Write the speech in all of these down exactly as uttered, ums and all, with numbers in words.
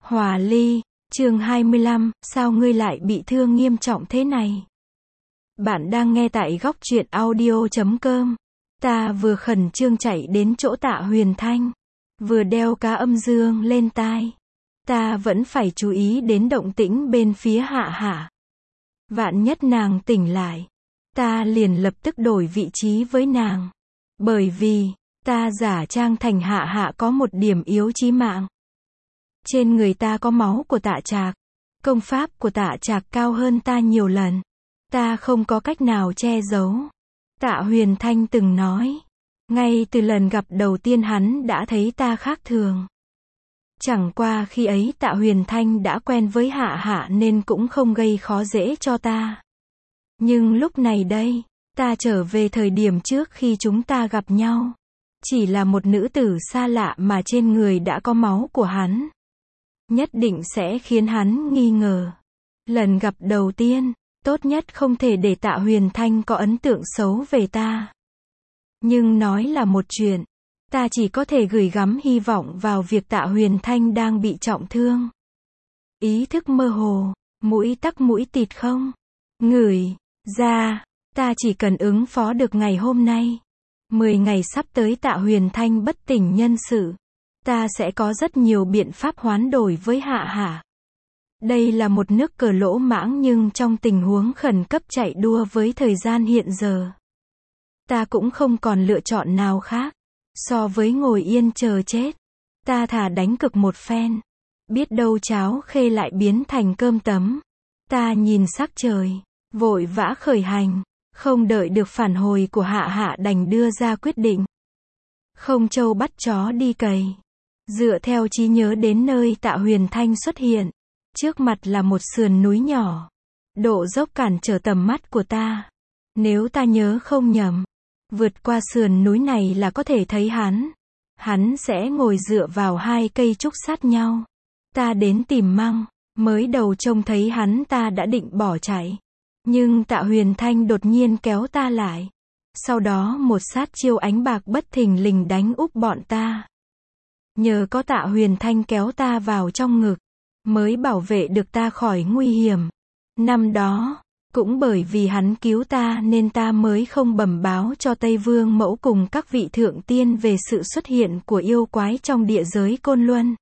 Hòa ly, chương hai mươi lăm, sao ngươi lại bị thương nghiêm trọng thế này? Bạn đang nghe tại góc truyện audio chấm com. Ta vừa khẩn trương chạy đến chỗ Tạ Huyền Thanh, vừa đeo cá âm dương lên tai. Ta vẫn phải chú ý đến động tĩnh bên phía Hạ Hạ. Vạn nhất nàng tỉnh lại, ta liền lập tức đổi vị trí với nàng. Bởi vì, ta giả trang thành Hạ Hạ có một điểm yếu chí mạng. Trên người ta có máu của Tạ Trạc. Công pháp của Tạ Trạc cao hơn ta nhiều lần. Ta không có cách nào che giấu. Tạ Huyền Thanh từng nói. Ngay từ lần gặp đầu tiên hắn đã thấy ta khác thường. Chẳng qua khi ấy Tạ Huyền Thanh đã quen với Hạ Hạ nên cũng không gây khó dễ cho ta. Nhưng lúc này đây, ta trở về thời điểm trước khi chúng ta gặp nhau. Chỉ là một nữ tử xa lạ mà trên người đã có máu của hắn. Nhất định sẽ khiến hắn nghi ngờ. Lần gặp đầu tiên, tốt nhất không thể để Tạ Huyền Thanh có ấn tượng xấu về ta. Nhưng nói là một chuyện, ta chỉ có thể gửi gắm hy vọng vào việc Tạ Huyền Thanh đang bị trọng thương. Ý thức mơ hồ, mũi tắc mũi tịt không ngửi ra, ta chỉ cần ứng phó được ngày hôm nay. Mười ngày sắp tới Tạ Huyền Thanh bất tỉnh nhân sự. Ta sẽ có rất nhiều biện pháp hoán đổi với Hạ Hạ. Đây là một nước cờ lỗ mãng nhưng trong tình huống khẩn cấp chạy đua với thời gian hiện giờ. Ta cũng không còn lựa chọn nào khác. So với ngồi yên chờ chết, ta thà đánh cực một phen. Biết đâu cháo khê lại biến thành cơm tấm. Ta nhìn sắc trời, vội vã khởi hành. Không đợi được phản hồi của Hạ Hạ đành đưa ra quyết định. Không trâu bắt chó đi cày. Dựa theo trí nhớ đến nơi Tạ Huyền Thanh xuất hiện. Trước mặt là một sườn núi nhỏ. Độ dốc cản trở tầm mắt của ta. Nếu ta nhớ không nhầm, vượt qua sườn núi này là có thể thấy hắn. Hắn sẽ ngồi dựa vào hai cây trúc sát nhau. Ta đến tìm măng, mới đầu trông thấy hắn ta đã định bỏ chạy. Nhưng Tạ Huyền Thanh đột nhiên kéo ta lại. Sau đó một sát chiêu ánh bạc bất thình lình đánh úp bọn ta. Nhờ có Tạ Huyền Thanh kéo ta vào trong ngực, mới bảo vệ được ta khỏi nguy hiểm. Năm đó, cũng bởi vì hắn cứu ta nên ta mới không bẩm báo cho Tây Vương Mẫu cùng các vị thượng tiên về sự xuất hiện của yêu quái trong địa giới Côn Luân.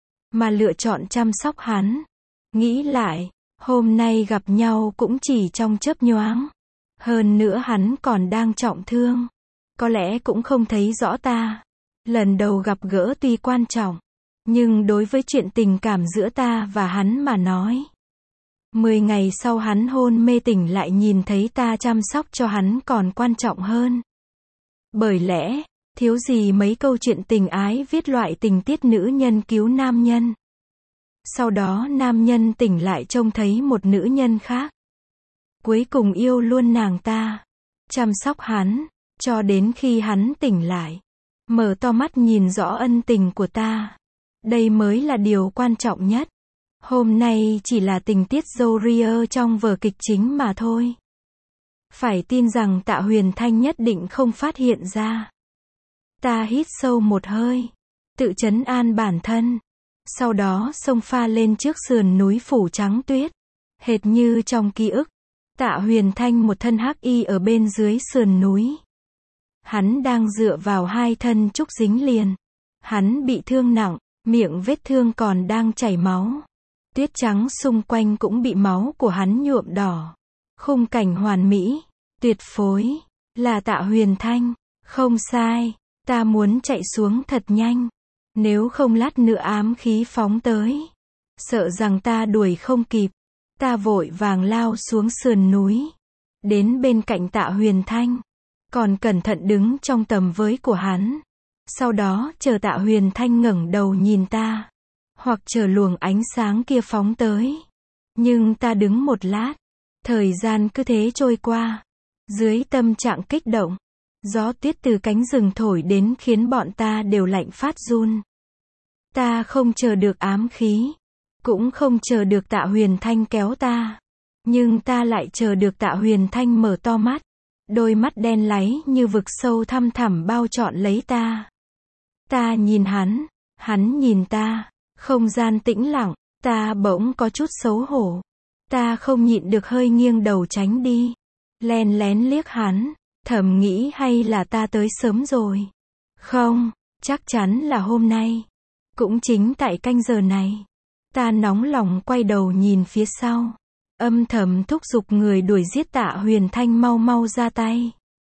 Mà lựa chọn chăm sóc hắn. Nghĩ lại, hôm nay gặp nhau cũng chỉ trong chớp nhoáng. Hơn nữa hắn còn đang trọng thương. Có lẽ cũng không thấy rõ ta. Lần đầu gặp gỡ tuy quan trọng, nhưng đối với chuyện tình cảm giữa ta và hắn mà nói. Mười ngày sau hắn hôn mê tỉnh lại nhìn thấy ta chăm sóc cho hắn còn quan trọng hơn. Bởi lẽ, thiếu gì mấy câu chuyện tình ái viết loại tình tiết nữ nhân cứu nam nhân. Sau đó nam nhân tỉnh lại trông thấy một nữ nhân khác. Cuối cùng yêu luôn nàng ta. Chăm sóc hắn, cho đến khi hắn tỉnh lại. Mở to mắt nhìn rõ ân tình của ta. Đây mới là điều quan trọng nhất. Hôm nay chỉ là tình tiết dâu ria trong vở kịch chính mà thôi. Phải tin rằng Tạ Huyền Thanh nhất định không phát hiện ra. Ta hít sâu một hơi, tự trấn an bản thân. Sau đó xông pha lên trước sườn núi phủ trắng tuyết. Hệt như trong ký ức, Tạ Huyền Thanh một thân hắc y ở bên dưới sườn núi. Hắn đang dựa vào hai thân trúc dính liền. Hắn bị thương nặng, miệng vết thương còn đang chảy máu. Tuyết trắng xung quanh cũng bị máu của hắn nhuộm đỏ. Khung cảnh hoàn mỹ, tuyệt phối, là Tạ Huyền Thanh. Không sai, ta muốn chạy xuống thật nhanh. Nếu không lát nữa ám khí phóng tới. Sợ rằng ta đuổi không kịp. Ta vội vàng lao xuống sườn núi. Đến bên cạnh Tạ Huyền Thanh. Còn cẩn thận đứng trong tầm với của hắn. Sau đó chờ Tạ Huyền Thanh ngẩng đầu nhìn ta. Hoặc chờ luồng ánh sáng kia phóng tới. Nhưng ta đứng một lát. Thời gian cứ thế trôi qua. Dưới tâm trạng kích động. Gió tuyết từ cánh rừng thổi đến khiến bọn ta đều lạnh phát run. Ta không chờ được ám khí. Cũng không chờ được Tạ Huyền Thanh kéo ta. Nhưng ta lại chờ được Tạ Huyền Thanh mở to mắt. Đôi mắt đen láy như vực sâu thăm thẳm bao trọn lấy ta. Ta nhìn hắn, hắn nhìn ta. Không gian tĩnh lặng, ta bỗng có chút xấu hổ. Ta không nhịn được hơi nghiêng đầu tránh đi. Len lén liếc hắn, thầm nghĩ hay là ta tới sớm rồi. Không, chắc chắn là hôm nay. Cũng chính tại canh giờ này. Ta nóng lòng quay đầu nhìn phía sau. Âm thầm thúc giục người đuổi giết Tạ Huyền Thanh mau mau ra tay.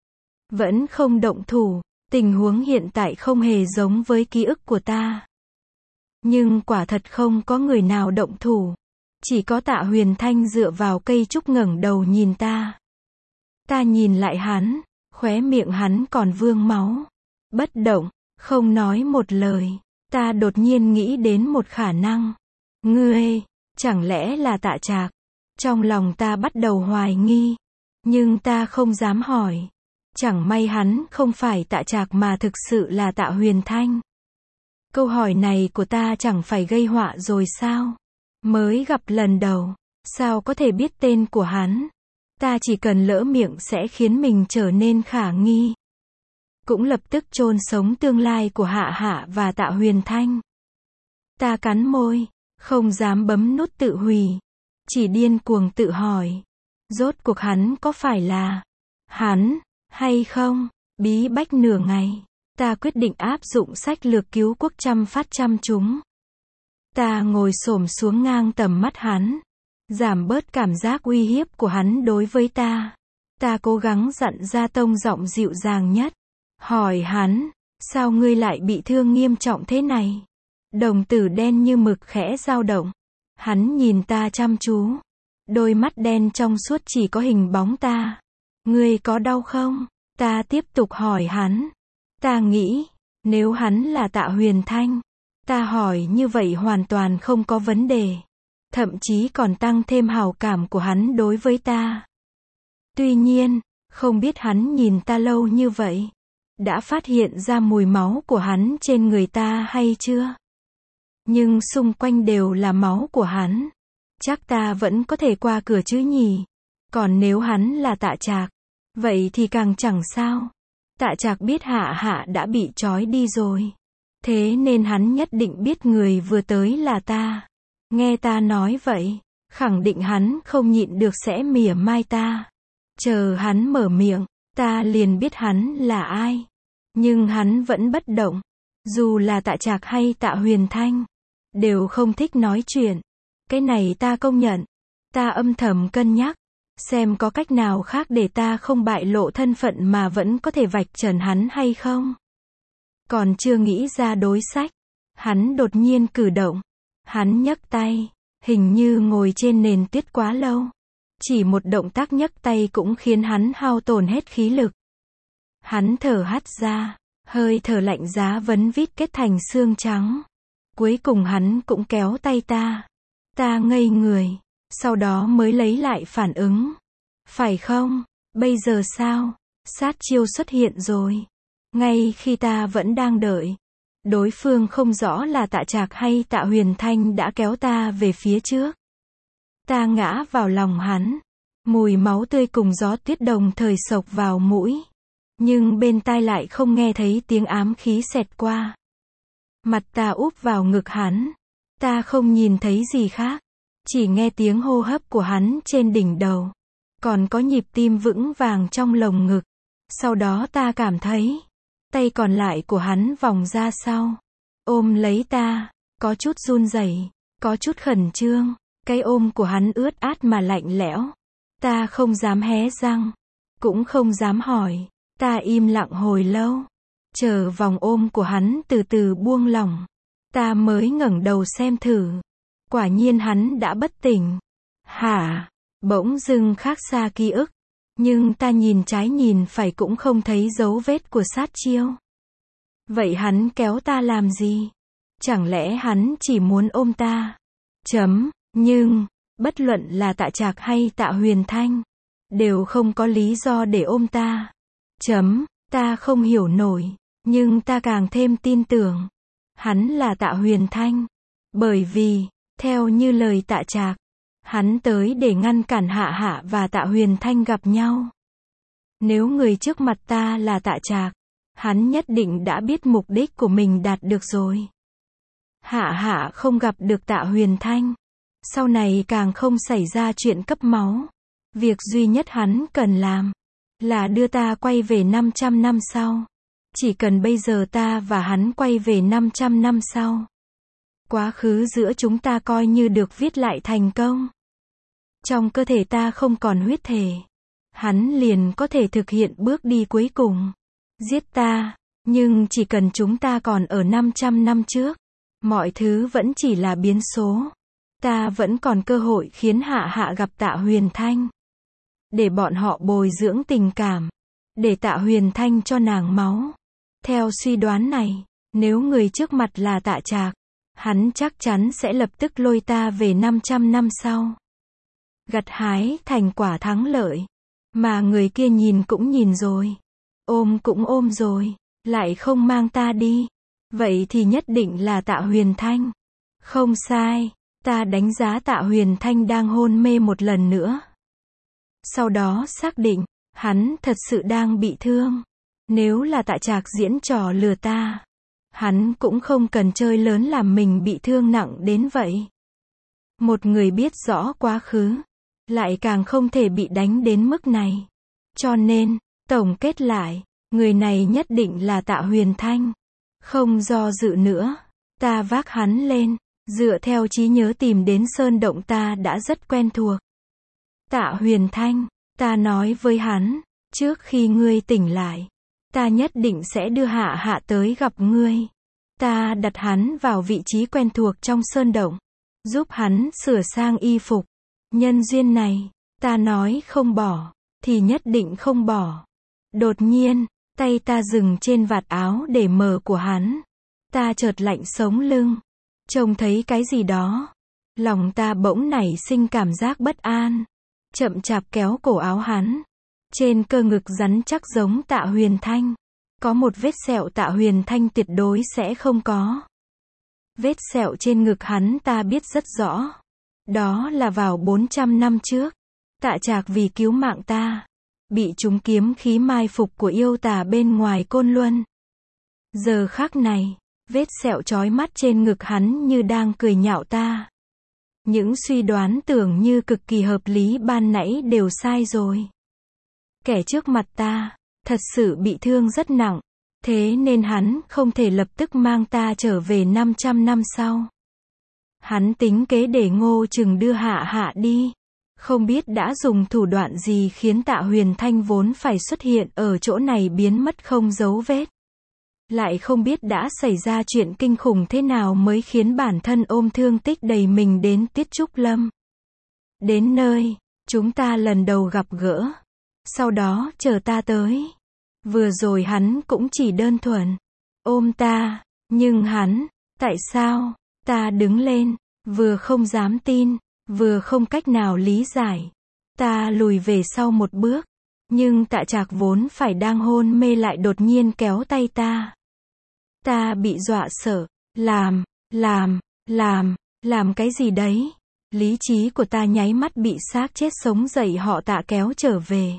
Vẫn không động thủ, tình huống hiện tại không hề giống với ký ức của ta. Nhưng quả thật không có người nào động thủ. Chỉ có Tạ Huyền Thanh dựa vào cây trúc ngẩng đầu nhìn ta. Ta nhìn lại hắn, khóe miệng hắn còn vương máu. Bất động, không nói một lời. Ta đột nhiên nghĩ đến một khả năng. Ngươi, chẳng lẽ là Tạ Trạc? Trong lòng ta bắt đầu hoài nghi. Nhưng ta không dám hỏi. Chẳng may hắn không phải Tạ Trạc mà thực sự là Tạ Huyền Thanh. Câu hỏi này của ta chẳng phải gây họa rồi sao? Mới gặp lần đầu, sao có thể biết tên của hắn? Ta chỉ cần lỡ miệng sẽ khiến mình trở nên khả nghi. Cũng lập tức chôn sống tương lai của Hạ Hạ và Tạ Huyền Thanh. Ta cắn môi, không dám bấm nút tự hủy. Chỉ điên cuồng tự hỏi. Rốt cuộc hắn có phải là hắn, hay không? Bí bách nửa ngày. Ta quyết định áp dụng sách lược cứu quốc trăm phát trăm trúng. Ta ngồi xổm xuống ngang tầm mắt hắn. Giảm bớt cảm giác uy hiếp của hắn đối với ta. Ta cố gắng dặn ra tông giọng dịu dàng nhất. Hỏi hắn, sao ngươi lại bị thương nghiêm trọng thế này? Đồng tử đen như mực khẽ dao động. Hắn nhìn ta chăm chú. Đôi mắt đen trong suốt chỉ có hình bóng ta. Ngươi có đau không? Ta tiếp tục hỏi hắn. Ta nghĩ, nếu hắn là Tạ Huyền Thanh, ta hỏi như vậy hoàn toàn không có vấn đề. Thậm chí còn tăng thêm hảo cảm của hắn đối với ta. Tuy nhiên, không biết hắn nhìn ta lâu như vậy, đã phát hiện ra mùi máu của hắn trên người ta hay chưa? Nhưng xung quanh đều là máu của hắn. Chắc ta vẫn có thể qua cửa chứ nhỉ? Còn nếu hắn là Tạ Trạc, vậy thì càng chẳng sao. Tạ Trạc biết Hạ Hạ đã bị trói đi rồi. Thế nên hắn nhất định biết người vừa tới là ta. Nghe ta nói vậy, khẳng định hắn không nhịn được sẽ mỉa mai ta. Chờ hắn mở miệng, ta liền biết hắn là ai. Nhưng hắn vẫn bất động. Dù là Tạ Trạc hay Tạ Huyền Thanh, đều không thích nói chuyện. Cái này ta công nhận. Ta âm thầm cân nhắc, xem có cách nào khác để ta không bại lộ thân phận mà vẫn có thể vạch trần hắn hay không. Còn chưa nghĩ ra đối sách, hắn đột nhiên cử động. Hắn nhấc tay, hình như ngồi trên nền tuyết quá lâu. Chỉ một động tác nhấc tay cũng khiến hắn hao tổn hết khí lực. Hắn thở hắt ra, hơi thở lạnh giá vấn vít kết thành xương trắng. Cuối cùng hắn cũng kéo tay ta. Ta ngây người, sau đó mới lấy lại phản ứng. Phải không? Bây giờ sao? Sát chiêu xuất hiện rồi. Ngay khi ta vẫn đang đợi. Đối phương không rõ là Tạ Trạc hay Tạ Huyền Thanh đã kéo ta về phía trước. Ta ngã vào lòng hắn. Mùi máu tươi cùng gió tuyết đồng thời xộc vào mũi. Nhưng bên tai lại không nghe thấy tiếng ám khí xẹt qua. Mặt ta úp vào ngực hắn. Ta không nhìn thấy gì khác. Chỉ nghe tiếng hô hấp của hắn trên đỉnh đầu. Còn có nhịp tim vững vàng trong lồng ngực. Sau đó ta cảm thấy tay còn lại của hắn vòng ra sau. Ôm lấy ta. Có chút run rẩy, có chút khẩn trương. Cái ôm của hắn ướt át mà lạnh lẽo. Ta không dám hé răng. Cũng không dám hỏi. Ta im lặng hồi lâu. Chờ vòng ôm của hắn từ từ buông lỏng. Ta mới ngẩng đầu xem thử. Quả nhiên hắn đã bất tỉnh. Hả? Bỗng dưng khác xa ký ức. Nhưng ta nhìn trái nhìn phải cũng không thấy dấu vết của sát chiêu. Vậy hắn kéo ta làm gì? Chẳng lẽ hắn chỉ muốn ôm ta? Chấm. Nhưng, bất luận là Tạ Trạc hay Tạ Huyền Thanh, đều không có lý do để ôm ta. Chấm. Ta không hiểu nổi. Nhưng ta càng thêm tin tưởng. Hắn là Tạ Huyền Thanh. Bởi vì, theo như lời Tạ Trạc, hắn tới để ngăn cản Hạ Hạ và Tạ Huyền Thanh gặp nhau. Nếu người trước mặt ta là Tạ Trạc, hắn nhất định đã biết mục đích của mình đạt được rồi. Hạ Hạ không gặp được Tạ Huyền Thanh. Sau này càng không xảy ra chuyện cấp máu. Việc duy nhất hắn cần làm là đưa ta quay về năm trăm năm sau. Chỉ cần bây giờ ta và hắn quay về năm trăm năm sau. Quá khứ giữa chúng ta coi như được viết lại thành công. Trong cơ thể ta không còn huyết thể. Hắn liền có thể thực hiện bước đi cuối cùng. Giết ta. Nhưng chỉ cần chúng ta còn ở năm trăm năm trước. Mọi thứ vẫn chỉ là biến số. Ta vẫn còn cơ hội khiến Hạ Hạ gặp Tạ Huyền Thanh. Để bọn họ bồi dưỡng tình cảm. Để Tạ Huyền Thanh cho nàng máu. Theo suy đoán này, nếu người trước mặt là Tạ Trạc, hắn chắc chắn sẽ lập tức lôi ta về năm trăm năm sau. Gặt hái thành quả thắng lợi. Mà người kia nhìn cũng nhìn rồi. Ôm cũng ôm rồi. Lại không mang ta đi. Vậy thì nhất định là Tạ Huyền Thanh. Không sai. Ta đánh giá Tạ Huyền Thanh đang hôn mê một lần nữa. Sau đó xác định, hắn thật sự đang bị thương. Nếu là Tạ Trạc diễn trò lừa ta, hắn cũng không cần chơi lớn làm mình bị thương nặng đến vậy. Một người biết rõ quá khứ, lại càng không thể bị đánh đến mức này. Cho nên, tổng kết lại, người này nhất định là Tạ Huyền Thanh. Không do dự nữa, ta vác hắn lên, dựa theo trí nhớ tìm đến sơn động ta đã rất quen thuộc. Tạ Huyền Thanh, ta nói với hắn, trước khi ngươi tỉnh lại, ta nhất định sẽ đưa Hạ Hạ tới gặp ngươi. Ta đặt hắn vào vị trí quen thuộc trong sơn động, giúp hắn sửa sang y phục. Nhân duyên này, ta nói không bỏ, thì nhất định không bỏ. Đột nhiên, tay ta dừng trên vạt áo để mờ của hắn. Ta chợt lạnh sống lưng. Trông thấy cái gì đó. Lòng ta bỗng nảy sinh cảm giác bất an. Chậm chạp kéo cổ áo hắn. Trên cơ ngực rắn chắc giống Tạ Huyền Thanh. Có một vết sẹo Tạ Huyền Thanh tuyệt đối sẽ không có. Vết sẹo trên ngực hắn ta biết rất rõ. Đó là vào bốn trăm năm trước. Tạ Trạc vì cứu mạng ta, bị trúng kiếm khí mai phục của yêu tà bên ngoài Côn Luân. Giờ khắc này, vết sẹo chói mắt trên ngực hắn như đang cười nhạo ta. Những suy đoán tưởng như cực kỳ hợp lý ban nãy đều sai rồi. Kẻ trước mặt ta, thật sự bị thương rất nặng, thế nên hắn không thể lập tức mang ta trở về năm trăm năm sau. Hắn tính kế để Ngô Trừng đưa Hạ Hạ đi. Không biết đã dùng thủ đoạn gì khiến Tạ Huyền Thanh vốn phải xuất hiện ở chỗ này biến mất không dấu vết. Lại không biết đã xảy ra chuyện kinh khủng thế nào mới khiến bản thân ôm thương tích đầy mình đến Tiết Trúc Lâm. Đến nơi, chúng ta lần đầu gặp gỡ. Sau đó chờ ta tới. Vừa rồi hắn cũng chỉ đơn thuần ôm ta, nhưng hắn, tại sao? Ta đứng lên, vừa không dám tin, vừa không cách nào lý giải. Ta lùi về sau một bước, nhưng Tạ Trạc vốn phải đang hôn mê lại đột nhiên kéo tay ta. Ta bị dọa sợ, làm, làm, làm, làm cái gì đấy? Lý trí của ta nháy mắt bị xác chết sống dậy họ Tạ kéo trở về.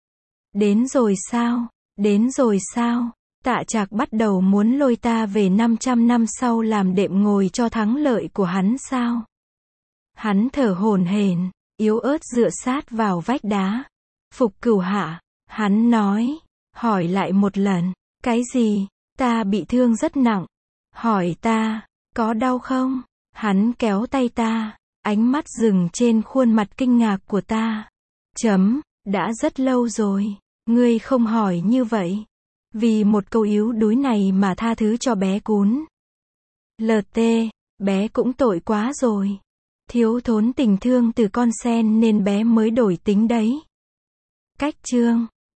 Đến rồi sao? Đến rồi sao? Tạ Trạc bắt đầu muốn lôi ta về năm trăm năm sau làm đệm ngồi cho thắng lợi của hắn sao? Hắn thở hổn hển, yếu ớt dựa sát vào vách đá. Phục Cửu Hạ, hắn nói, hỏi lại một lần, cái gì? Ta bị thương rất nặng. Hỏi ta, có đau không? Hắn kéo tay ta, ánh mắt dừng trên khuôn mặt kinh ngạc của ta. Chấm, đã rất lâu rồi, ngươi không hỏi như vậy. Vì một câu yếu đuối này mà tha thứ cho bé cún. lờ tê, bé cũng tội quá rồi. Thiếu thốn tình thương từ con sen nên bé mới đổi tính đấy. Cách chương